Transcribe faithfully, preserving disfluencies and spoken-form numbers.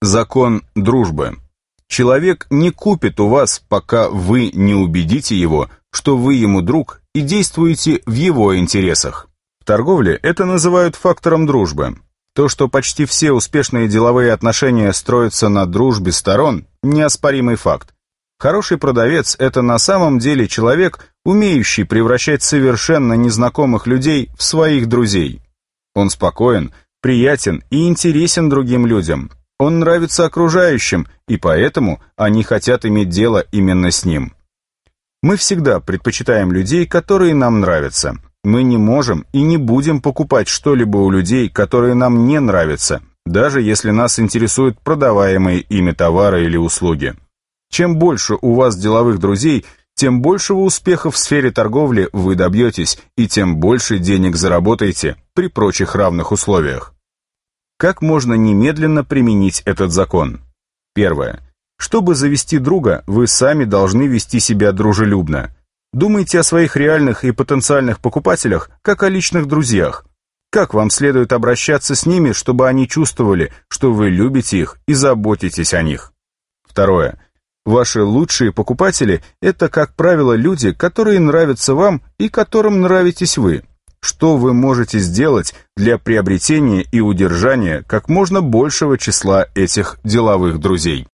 Закон дружбы. Человек не купит у вас, пока вы не убедите его, что вы ему друг и действуете в его интересах. В торговле это называют фактором дружбы. То, что почти все успешные деловые отношения строятся на дружбе сторон, неоспоримый факт. Хороший продавец – это на самом деле человек, умеющий превращать совершенно незнакомых людей в своих друзей. Он спокоен, приятен и интересен другим людям. Он нравится окружающим, и поэтому они хотят иметь дело именно с ним. Мы всегда предпочитаем людей, которые нам нравятся. Мы не можем и не будем покупать что-либо у людей, которые нам не нравятся, даже если нас интересуют продаваемые ими товары или услуги. Чем больше у вас деловых друзей, тем большего успеха в сфере торговли вы добьетесь, и тем больше денег заработаете при прочих равных условиях. Как можно немедленно применить этот закон? Первое. Чтобы завести друга, вы сами должны вести себя дружелюбно. Думайте о своих реальных и потенциальных покупателях, как о личных друзьях. Как вам следует обращаться с ними, чтобы они чувствовали, что вы любите их и заботитесь о них? Второе. Ваши лучшие покупатели – это, как правило, люди, которые нравятся вам и которым нравитесь вы. Что вы можете сделать для приобретения и удержания как можно большего числа этих деловых друзей?